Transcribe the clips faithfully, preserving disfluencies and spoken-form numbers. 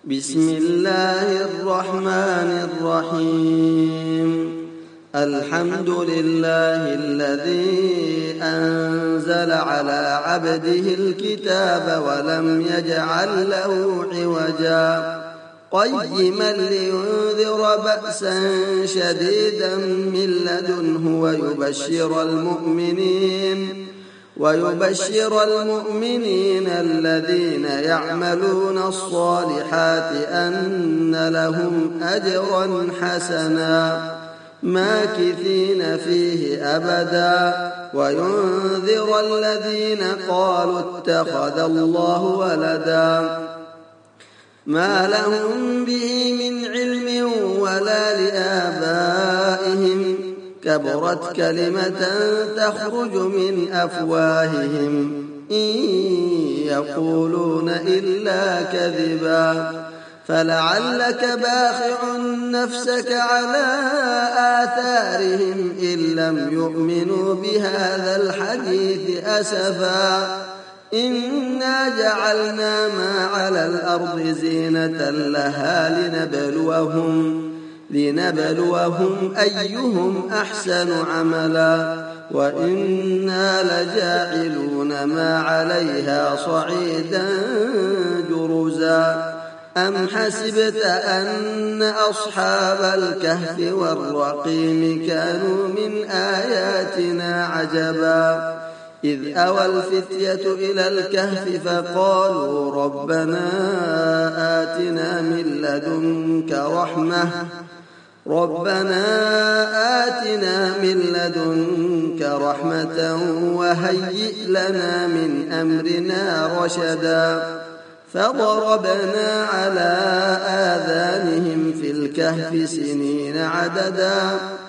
بسم الله الرحمن الرحيم. الحمد لله الذي أنزل على عبده الكتاب ولم يجعل له عوجا قيما لينذر بأسا شديدا من لدنه ويبشر المؤمنين ويبشر المؤمنين الذين يعملون الصالحات أن لهم أجرا حسنا ماكثين فيه أبدا وينذر الذين قالوا اتخذ الله ولدا ما لهم به من علم ولا لآبائهم كبرت كلمة تخرج من أفواههم إن يقولون إلا كذبا فلعلك باخع نفسك على آثارهم إن لم يؤمنوا بهذا الحديث أسفا إنا جعلنا ما على الأرض زينة لها لنبلوهم لنبلوهم أيهم أحسن عملا وإنا لجاعلون ما عليها صعيدا جرزا أم حسبت أن أصحاب الكهف والرقيم كانوا من آياتنا عجبا إذ أوى الفتية إلى الكهف فقالوا ربنا آتنا من لدنك رحمة ربنا آتنا من لدنك رحمة وهيئ لنا من أمرنا رشدا فضربنا على آذانهم في الكهف سنين عددا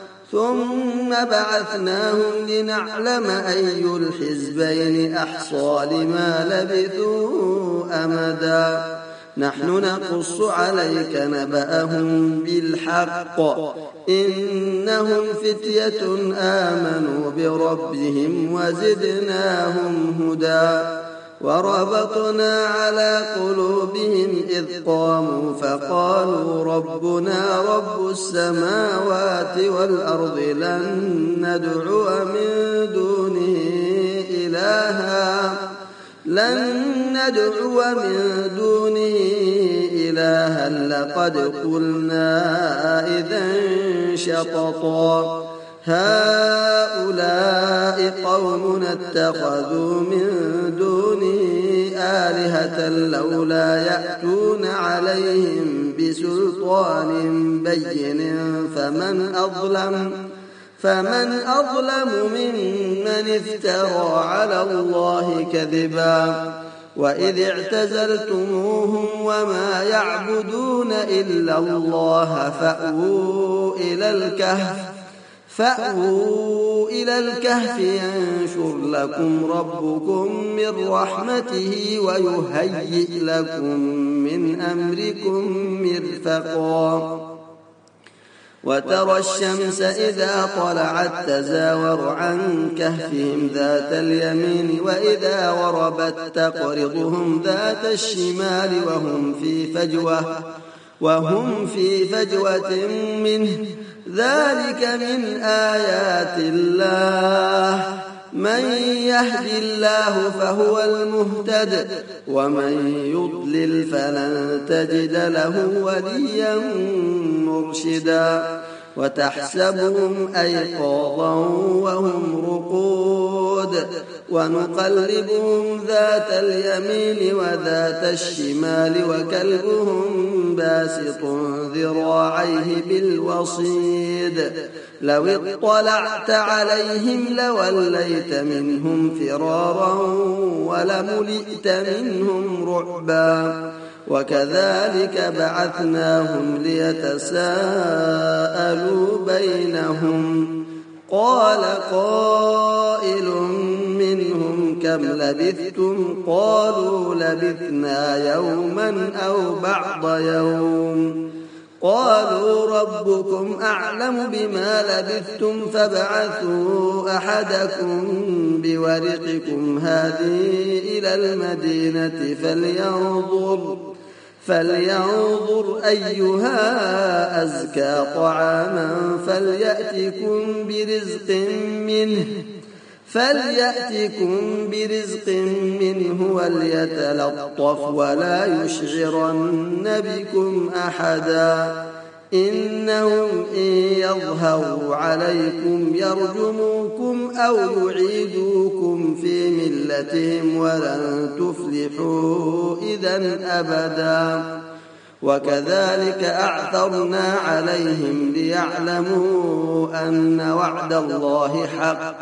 ثم بعثناهم لنعلم أي الحزبين أحصى لما لبثوا أمدا نحن نقص عليك نبأهم بالحق إنهم فتية آمنوا بربهم وزدناهم هدى وربطنا على قلوبهم إذ قاموا فقالوا ربنا رب السماوات والأرض لن ندعو من دونه إلها لن ندعو من دونه إلها لقد قلنا إذا شططا هؤلاء قومنا اتخذوا من دونه آلهة لولا يأتون عليهم بسلطان بين فمن أظلم فمن أظلم ممن افترى على الله كذبا وإذ اعتزلتموهم وما يعبدون إلا الله فأووا إلى الكهف فأووا إلى الكهف ينشر لكم ربكم من رحمته ويهيئ لكم من أمركم مرفقا وترى الشمس إذا طلعت تزاور عن كهفهم ذات اليمين وإذا غربت تقرضهم ذات الشمال وهم في فجوة وهم في فجوة منه ذلك من آيات الله من يهد الله فهو المهتد ومن يضلل فلن تجد له وليا مرشدا وتحسبهم أيقاظا وهم رقود ونقلبهم ذات اليمين وذات الشمال وكلبهم باسط ذراعيه بالوصيد لو اطلعت عليهم لوليت منهم فرارا ولملئت منهم رعبا وكذلك بعثناهم ليتساءلوا بينهم قال قائل منهم كم لبثتم قالوا لبثنا يوما أو بعض يوم قالوا ربكم أعلم بما لبثتم فابعثوا أحدكم بورقكم هذه إلى المدينة فلينظر فلينظر أيها أزكى طعاما فليأتكم برزق منه فليأتكم برزق منه وليتلطف ولا يشعرن بكم أحدا إنهم إن يظهروا عليكم يرجموكم أو يعيدوكم في ملتهم ولن تفلحوا إذا أبدا وكذلك أعثرنا عليهم ليعلموا أن وعد الله حق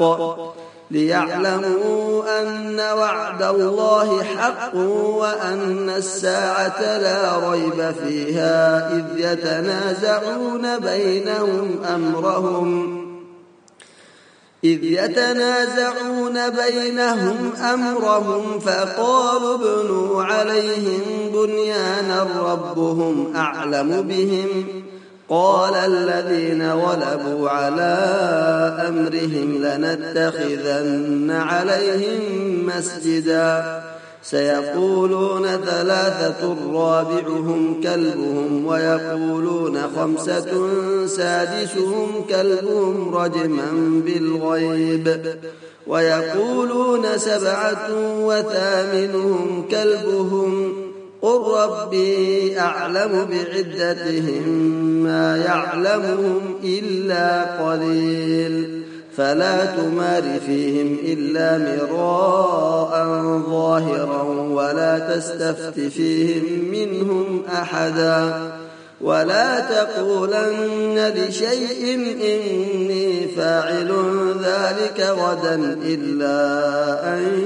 ليعلموا أن وعد الله حق وأن الساعة لا ريب فيها إذ يتنازعون بينهم أمرهم إذ يتنازعون بينهم أمرهم فقالوا ابنوا عليهم بنيانا ربهم أعلم بهم قال الذين غلبوا على أمرهم لنتخذن عليهم مسجدا سيقولون ثلاثة رابعهم كلبهم ويقولون خمسة سادسهم كلبهم رجما بالغيب ويقولون سبعة وثامنهم كلبهم قل ربي أعلم بعدتهم ما يعلمهم إلا قليل فلا تمار فيهم إلا مراء ظاهرا ولا تستفت فيهم منهم أحدا ولا تقولن لشيء إني فاعل ذلك غدا إلا أن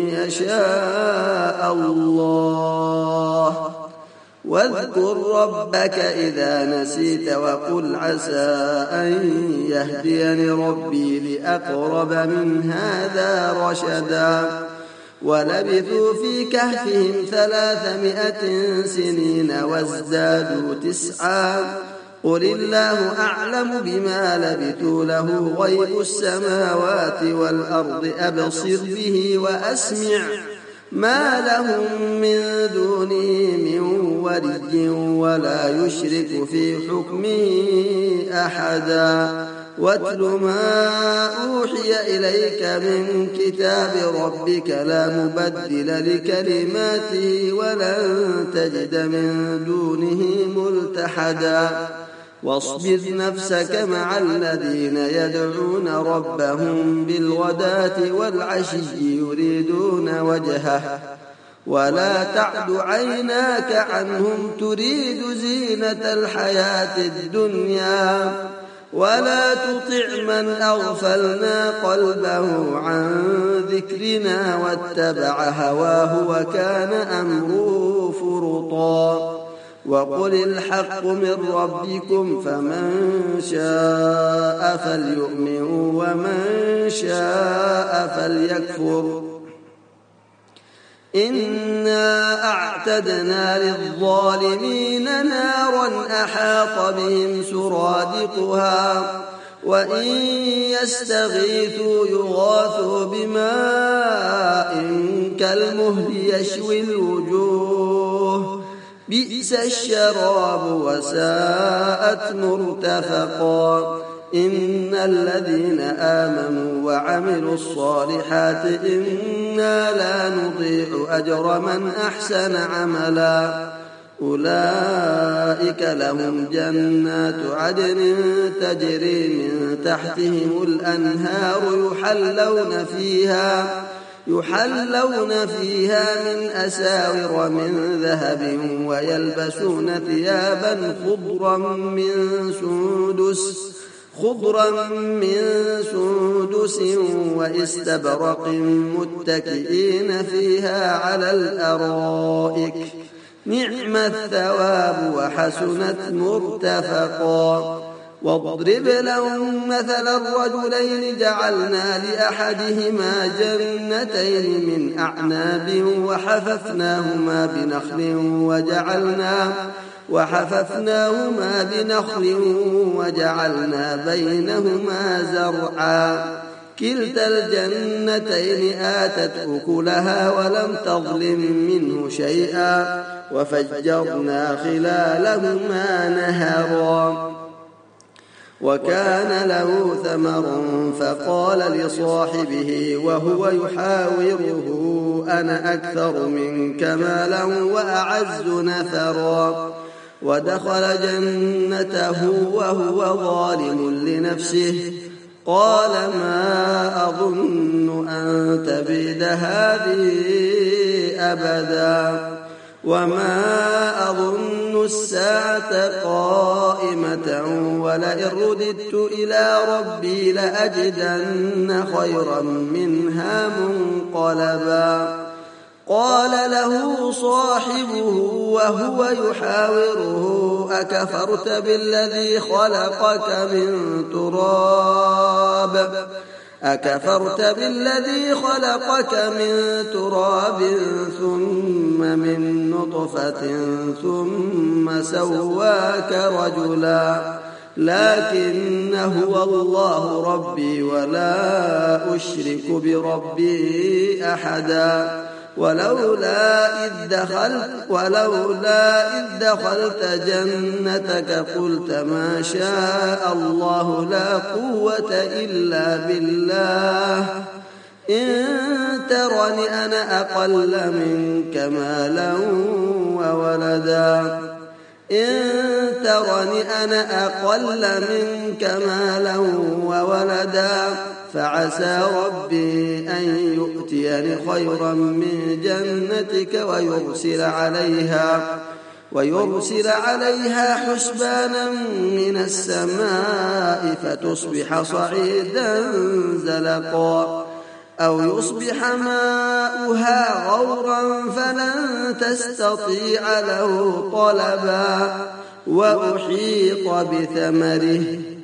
يشاء الله واذكر ربك إذا نسيت وقل عسى أن يهديني ربي لأقرب من هذا رشدا ولبثوا في كهفهم ثلاثمائة سنين وازدادوا تسعا قل الله أعلم بما لبثوا له غيب السماوات والأرض أبصر به وأسمع ما لهم من دونه من ولي ولا يشرك في حكمه أحدا واتل ما أوحي إليك من كتاب ربك لا مبدل لكلماته ولن تجد من دونه ملتحدا واصبر نفسك مع الذين يدعون ربهم بالغداة والعشي يريدون وجهه ولا تعد عيناك عنهم تريد زينة الحياة الدنيا ولا تطع من أغفلنا قلبه عن ذكرنا واتبع هواه وكان أمره فرطا وقل الحق من ربكم فمن شاء فليؤمن ومن شاء فليكفر إنا أعتدنا للظالمين نارا أحاط بهم سرادقها وإن يستغيثوا يغاثوا بماء كالمهل يشوي الوجوه بئس الشراب وساءت مرتفقا إن الذين آمنوا وعملوا الصالحات إنا لا نضيع أجر من أحسن عملا أولئك لهم جنات عدن تجري من تحتهم الأنهار يحلون فيها يحلون فيها من أساور من ذهب ويلبسون ثيابا خضرا من سندس خضرا من سندس واستبرق متكئين فيها على الأرائك نعم الثواب وحسنت مرتفقا واضرب لهم مثل الرجلين جعلنا لأحدهما جنتين من أعناب وحففناهما بنخل وجعلنا وحففناهما بنخل وجعلنا بينهما زرعا كلتا الجنتين آتت أكلها ولم تظلم منه شيئا وفجرنا خلالهما نهرا وكان له ثمر فقال لصاحبه وهو يحاوره أنا أكثر منك مالا وأعز نفرا ودخل جنته وهو ظالم لنفسه قال ما أظن أن تبيد هذه أبدا وما أظن الساعة قائمة ولئن رددت إلى ربي لأجدن خيرا منها منقلبا قال له صاحبه وهو يحاوره أكفرت بالذي خلقك من تراب أكفرت بالذي خلقك من تراب ثم من نطفة ثم سواك رجلا لكن هو الله ربي ولا أشرك بربي أحدا ولولا إذ دخلت ولولا إذ دخلت جنتك قلت ما شاء الله لا قوة إلا بالله إن ترني أنا أقل منك مالا وولدا إن ترني أنا أقل منك مالا وولدا فعسى ربي أن يؤتيني خيرا من جنتك ويرسل عليها ويرسل عليها حسبانا من السماء فتصبح صعيدا زلقا أو يصبح ماؤها غورا فلن تستطيع له طلبا وأحيط بثمره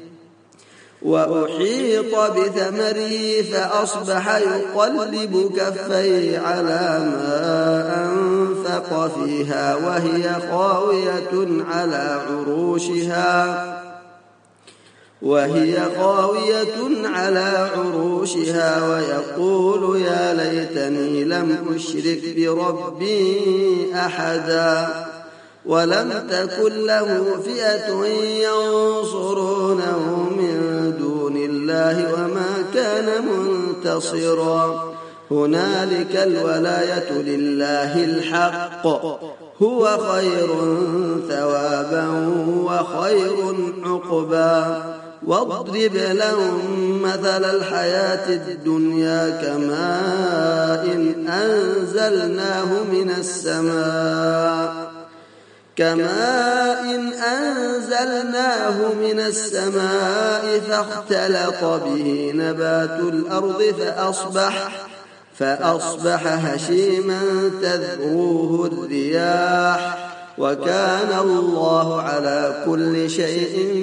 وأحيط بثمره فأصبح يقلب كفيه على ما أنفق فيها وهي خاوية على عروشها وهي خاوية على عروشها ويقول يا ليتني لم أشرك بربي أحدا ولم تكن له فئة ينصرونه من دون الله وما كان منتصرا هنالك الولاية لله الحق هو خير ثوابا وخير عقبا واضرب لهم مثل الحياة الدنيا كماء إن أنزلناه من السماء كماء إن أنزلناه من السماء فاختلط به نبات الأرض فأصبح فأصبح هشيما تذروه الرياح وكان الله على كل شيء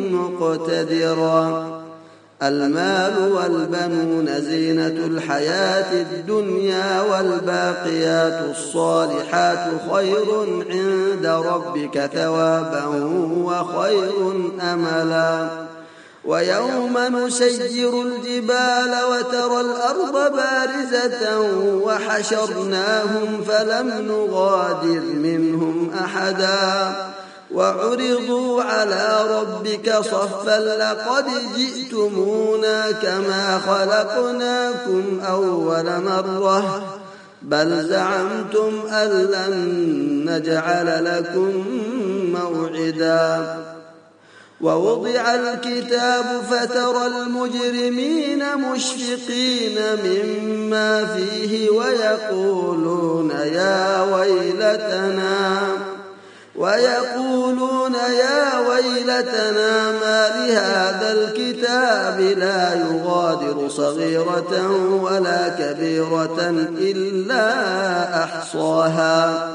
مقتدرا المال والبنون زينة الحياة الدنيا والباقيات الصالحات خير عند ربك ثوابا وخير أملا ويوم نسير الجبال وترى الأرض بارزة وحشرناهم فلم نغادر منهم أحدا وعرضوا على ربك صفا لقد جئتمونا كما خلقناكم أول مرة بل زعمتم أن لن نجعل لكم موعدا ووضع الكتاب فترى المجرمين مشفقين مما فيه ويقولون يا ويلتنا ويقولون يا ويلتنا ما لهذا الكتاب لا يغادر صغيرة ولا كبيرة إلا أحصاها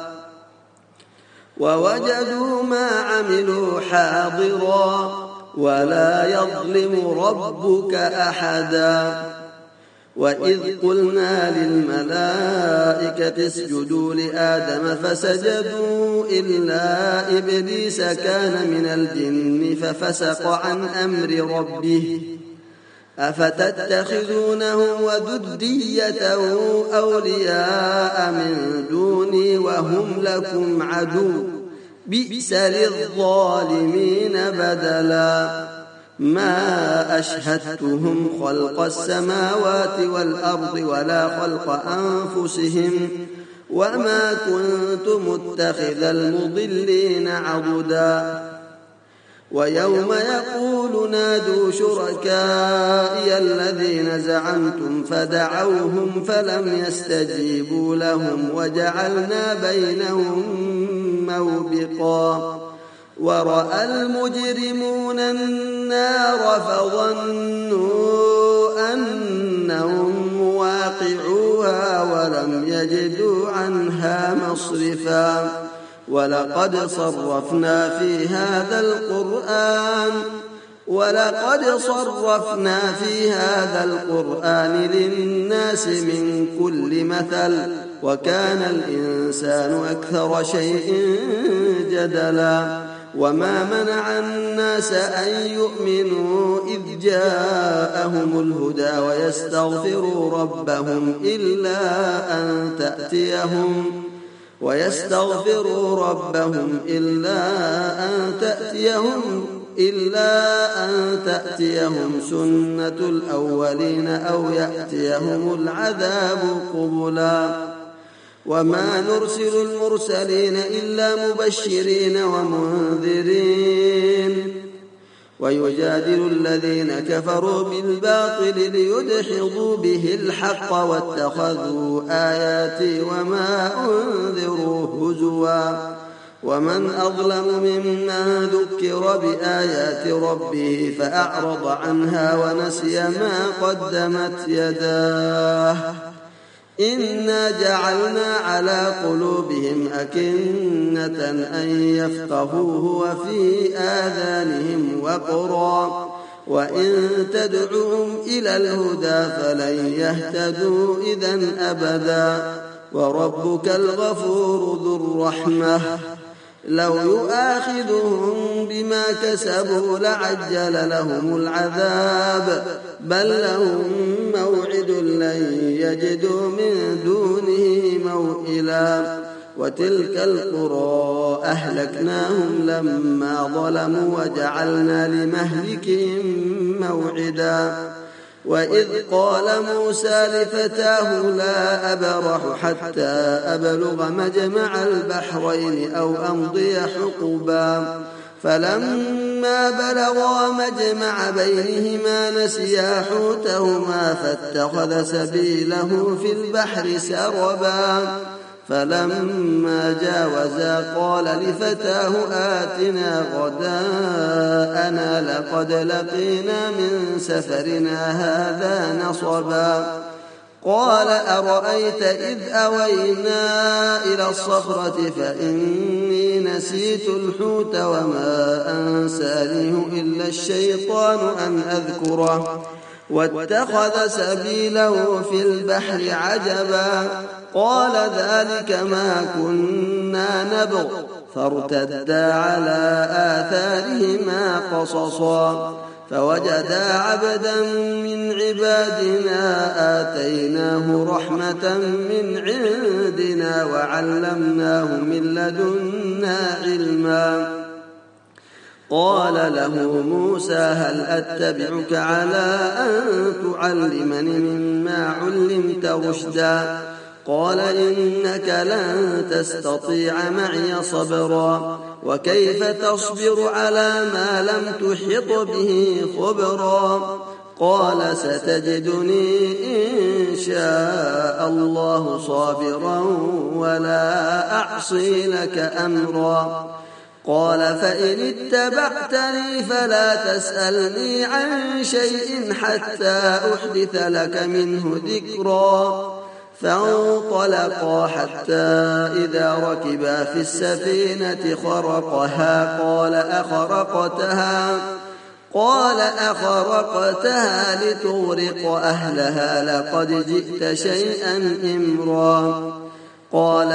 ووجدوا ما عملوا حاضرا ولا يظلم ربك أحدا وإذ قلنا للملائكة اسجدوا لآدم فسجدوا إلا إبليس كان من الجن ففسق عن أمر ربه أفتتخذونه وذريته أولياء من دوني وهم لكم عدو بئس للظالمين بدلا ما أشهدتهم خلق السماوات والأرض ولا خلق أنفسهم وما كنت متخذ المضلين عضدا ويوم يقول نادوا شركائي الذين زعمتم فدعوهم فلم يستجيبوا لهم وجعلنا بينهم موبقا ورأى المجرمون النار فظنوا أنهم مواقعوها ولم يجدوا عنها مصرفا ولقد صرفنا في هذا القرآن ولقد صرفنا في هذا القرآن للناس من كل مثل وكان الإنسان أكثر شيء جدلا وما منع الناس أن يؤمنوا إذ جاءهم الهدى ويستغفروا ربهم إلا أن تأتيهم ويستغفروا ربهم إلا أن تأتيهم إلا أن تأتيهم سنة الأولين أو يأتيهم العذاب قبلا وما نرسل المرسلين إلا مبشرين ومنذرين ويجادل الذين كفروا بالباطل ليدحضوا به الحق واتخذوا آياتي وما أنذروا هزوا ومن أظلم ممن ذكر بآيات ربه فأعرض عنها ونسي ما قدمت يداه إنا جعلنا على قلوبهم أكنة أن يفقهوه وفي آذانهم وقرا وإن تدعوهم إلى الهدى فلن يهتدوا إذن أبدا وربك الغفور ذو الرحمة لو يؤاخذهم بما كسبوا لعجل لهم العذاب بل لهم موعد لن يجدوا من دونه موئلا وتلك القرى أهلكناهم لما ظلموا وجعلنا لمهلكهم موعدا وإذ قال موسى لفتاه لا أبرح حتى أبلغ مجمع البحرين أو أمضي حقبا فلما بلغا مجمع بينهما نسيا حوتهما فاتخذ سبيله في البحر سربا فلما جاوزا قال لفتاه آتنا غداءنا لقد لقينا من سفرنا هذا نصبا قال أرأيت إذ أوينا إلى الصخرة فإني نسيت الحوت وما أنسانيه إلا الشيطان أن أذكره واتخذ سبيله في البحر عجبا قال ذلك ما كنا نبغ فارتدا على آثارهما قصصا فوجدا عبدا من عبادنا آتيناه رحمة من عندنا وعلمناه من لدنا علما قال له موسى هل أتبعك على أن تعلمني مما علمت رشدا قال إنك لن تستطيع معي صبرا وكيف تصبر على ما لم تحط به خبرا قال ستجدني إن شاء الله صابرا ولا أعصي لك أمرا قال فإن اتبعتني فلا تسألني عن شيء حتى أحدث لك منه ذكرا فانطلقا حتى إذا ركبا في السفينة خرقها قال أخرقتها قال أخرقتها لتغرق أهلها لقد جئت شيئا إمرا قال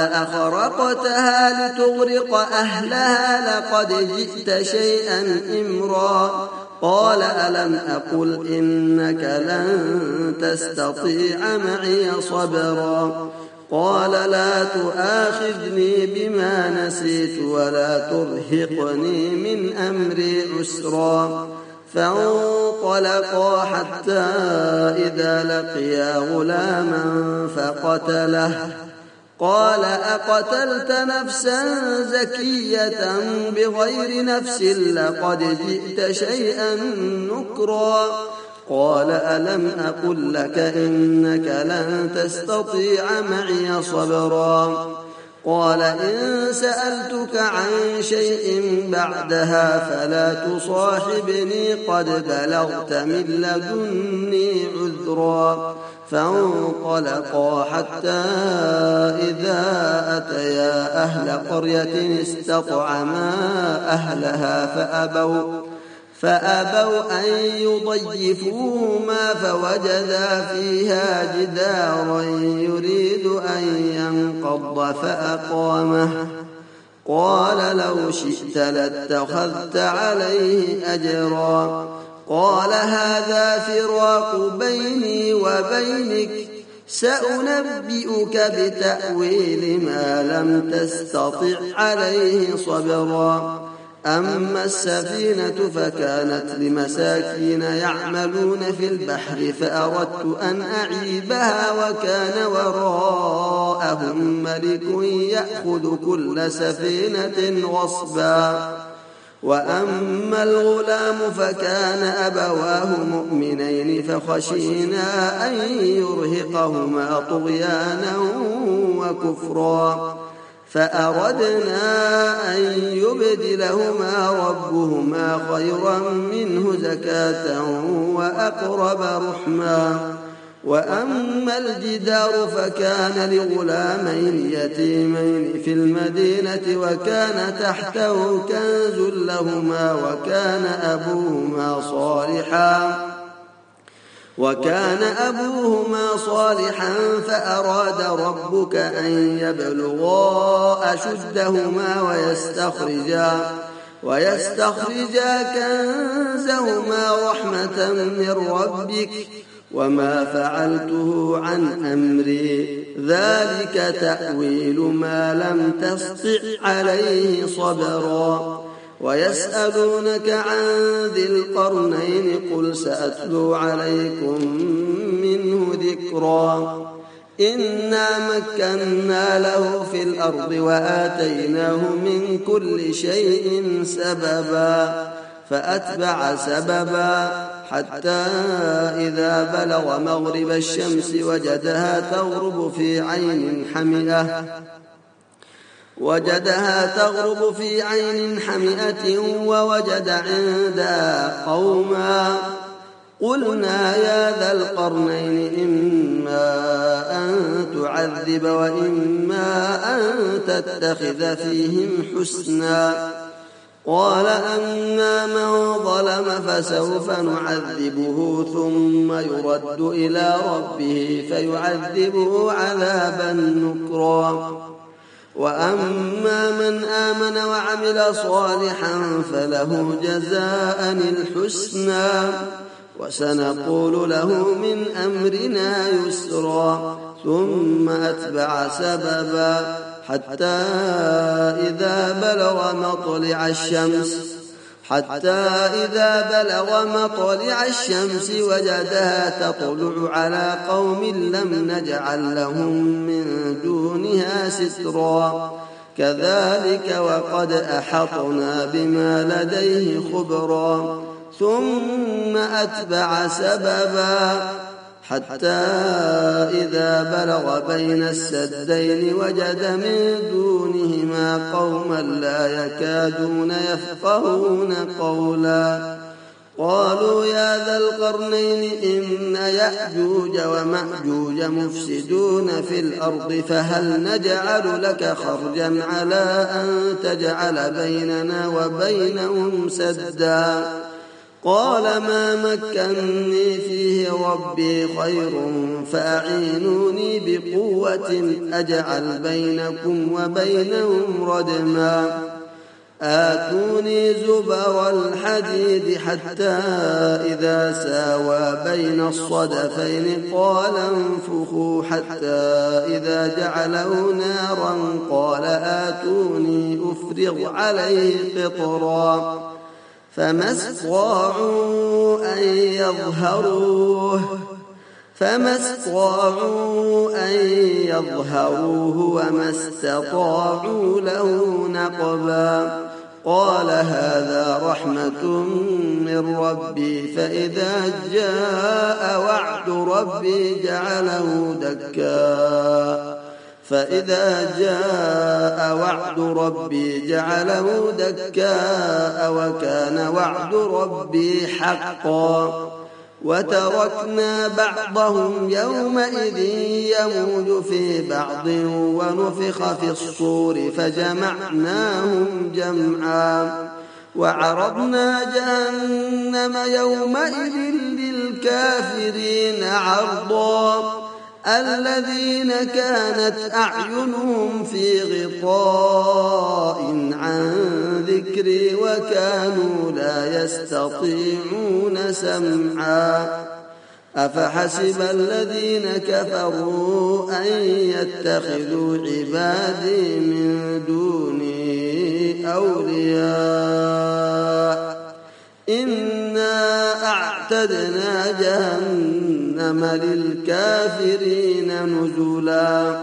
أخرقتها لتغرق أهلها لقد جئت شيئا إمرا قال ألم أقل إنك لن تستطيع معي صبرا قال لا تؤاخذني بما نسيت ولا ترهقني من أمري عسرا فانطلقا حتى إذا لقيا غلاما فقتله قال أقتلت نفسا زكية بغير نفس لقد جئت شيئا نكرا قال ألم أقل لك إنك لن تستطيع معي صبرا قال إن سألتك عن شيء بعدها فلا تصاحبني قد بلغت من لدني عذرا فانطلقا حتى إذا أتيا أهل قرية استطعما أهلها فأبوا فأبوا أن يضيفوهما فوجدا فيها جدارا يريد أن ينقض فأقامه قال لو شئت لاتخذت عليه أجرا قال هذا فراق بيني وبينك سأنبئك بتأويل ما لم تستطع عليه صبرا أما السفينة فكانت لمساكين يعملون في البحر فأردت أن أعيبها وكان وراءهم ملك يأخذ كل سفينة غصبا وأما الغلام فكان أبواه مؤمنين فخشينا أن يرهقهما طغيانا وكفرا فأردنا أن يبدلهما ربهما خيرا منه زكاة وأقرب رحما وأما الجدار فكان لغلامين يتيمين في المدينة وكان تحته كنز لهما وكان أبوهما صالحا وكان أبوهما صالحا فأراد ربك أن يبلغا أشدهما ويستخرجا ويستخرجا كنزهما رحمة من ربك وما فعلته عن أمري ذلك تأويل ما لم تسطع عليه صبرا ويسألونك عن ذي القرنين قل سأتلو عليكم منه ذكرا إنا مكنا له في الأرض وآتيناه من كل شيء سببا فأتبع سببا حتى إذا بلغ مغرب الشمس وجدها تغرب في عين حمئة وجدها تغرب في عين حمئة ووجد عندها قوما قلنا يا ذا القرنين إما أن تعذب وإما أن تتخذ فيهم حسنا قال أما من ظلم فسوف نعذبه ثم يرد إلى ربه فيعذبه عذابا نكرا وأما من آمن وعمل صالحا فله جزاء الحسنى وسنقول له من أمرنا يسرا ثم أتبع سببا حتى إذا بلغ مطلع الشمس حتى إذا بلغ مطلع الشمس وجدها تطلع على قوم لم نجعل لهم من دونها سترا كذلك وقد أحطنا بما لديه خبرا ثم أتبع سببا حتى إذا بلغ بين السدين وجد من دونهما قوما لا يكادون يفقهون قولا قالوا يا ذا القرنين إن يأجوج ومأجوج مفسدون في الأرض فهل نجعل لك خرجا على أن تجعل بيننا وبينهم سدا قال ما مكنني فيه ربي خير فأعينوني بقوة أجعل بينكم وبينهم ردما آتوني زبر الحديد حتى إذا ساوى بين الصدفين قال انفخوا حتى إذا جعله نارا قال آتوني أفرغ عليه قطرا فما استطاعوا أن يظهروه فما استطاعوا أن يظهروه وما استطاعوا له نقبا قال هذا رحمة من ربي فإذا جاء وعد ربي جعله دكا فإذا جاء وعد ربي جعله دكاء وكان وعد ربي حقا وتركنا بعضهم يومئذ يموج في بعض ونفخ في الصور فجمعناهم جمعا وعرضنا جهنم يومئذ للكافرين عرضا الذين كانت أعينهم في غطاء عن ذكري وكانوا لا يستطيعون سمعا أفحسب الذين كفروا أن يتخذوا عبادي من دوني أولياء إنا أعتدنا جهنم للكافرين نزلا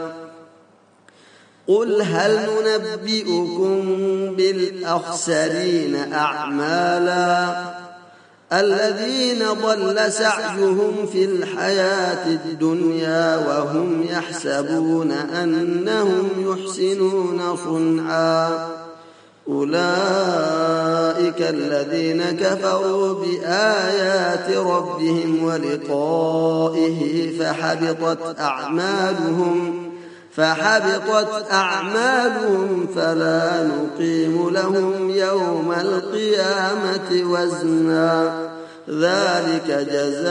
قل هل ننبئكم بالأخسرين أعمالا الذين ضل سعيهم في الحياة الدنيا وهم يحسبون أنهم يحسنون صنعا أولئك الذين كفروا بآيات ربهم ولقائه فحبطت أعمالهم فحبطت أعمالهم فلا نقيم لهم يوم القيامة وزنا ذلك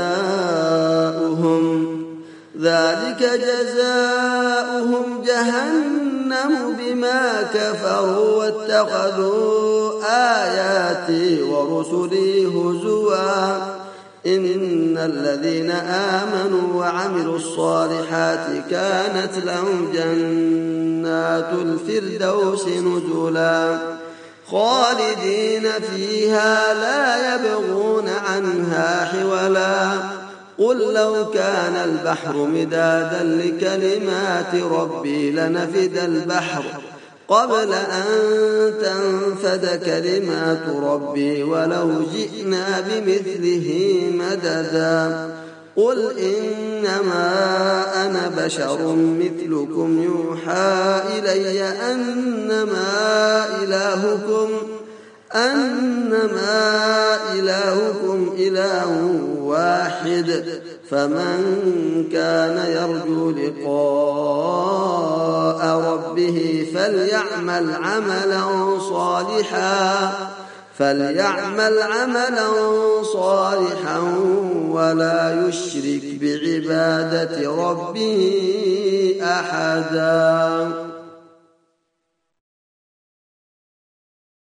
جزاؤهم ذلك جزاؤهم جهنم بما كفروا واتخذوا آياتي ورسلي هزوا إن الذين آمنوا وعملوا الصالحات كانت لهم جنات الفردوس نزلا خالدين فيها لا يبغون عنها حولا قل لو كان البحر مدادا لكلمات ربي لنفد البحر قبل أن تنفد كلمات ربي ولو جئنا بمثله مددا قل إنما أنا بشر مثلكم يوحى إلي أنما إلهكم أنما إلهكم إله واحد فمن كان يرجو لقاء ربه فليعمل عملا صالحا فليعمل عملا صالحا ولا يشرك بعبادة ربه أحدا.